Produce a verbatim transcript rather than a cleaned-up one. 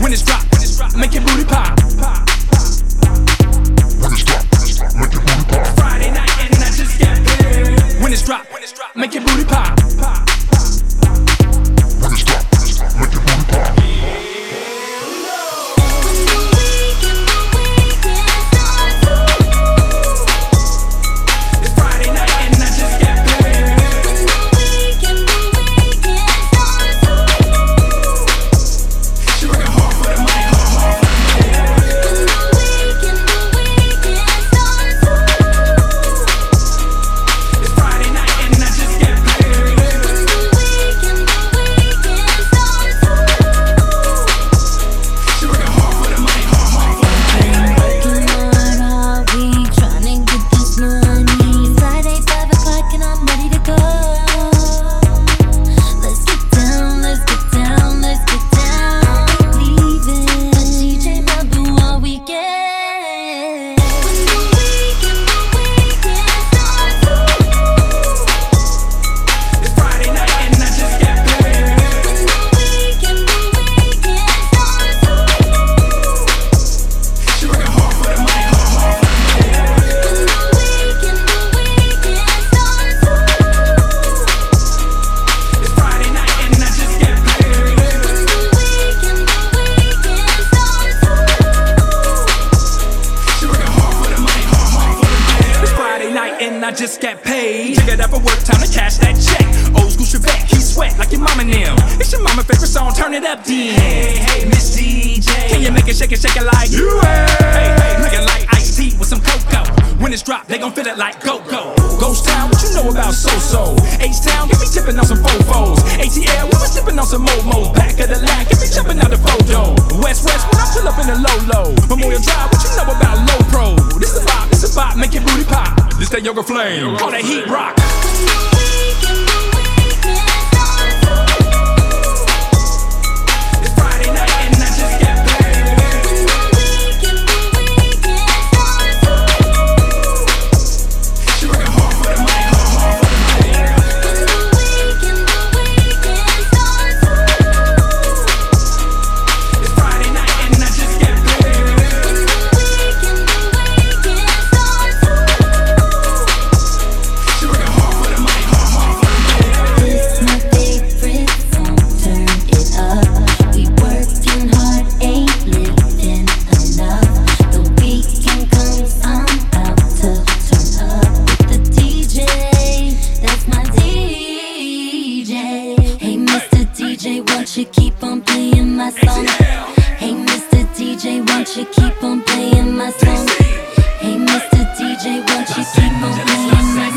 When it's drop, make your booty pop. When it's drop, make your booty pop. Friday night and I just got paid. When it's drop, make your booty pop. When it's drop, make your booty pop. I just got paid. Take it up for work, time to cash that check. Old school Chevette, he sweat like your mama now. It's your mama favorite song, turn it up then. Hey, hey, Miss D J, can you make it shake it, shake it like you? Hey, hey, looking like iced tea with some cocoa. When it's drop, they gon' feel it like go-go. Ghost Town, what you know about So-So? H-Town, get me tipping on some fofos. A T L, we was sipping on some Momos. Back of the line, get me jumping out the photo. West-West, when I pull up in the low-low. Memorial Drive, what you know about low pro? This a bop, this a bop, make your booty pop. This that yoga flame, call that heat rock. Won't you keep on playing my song? Hey, Mister D J, won't you keep on playing my song? Hey, Mister D J, won't you keep on playing my song?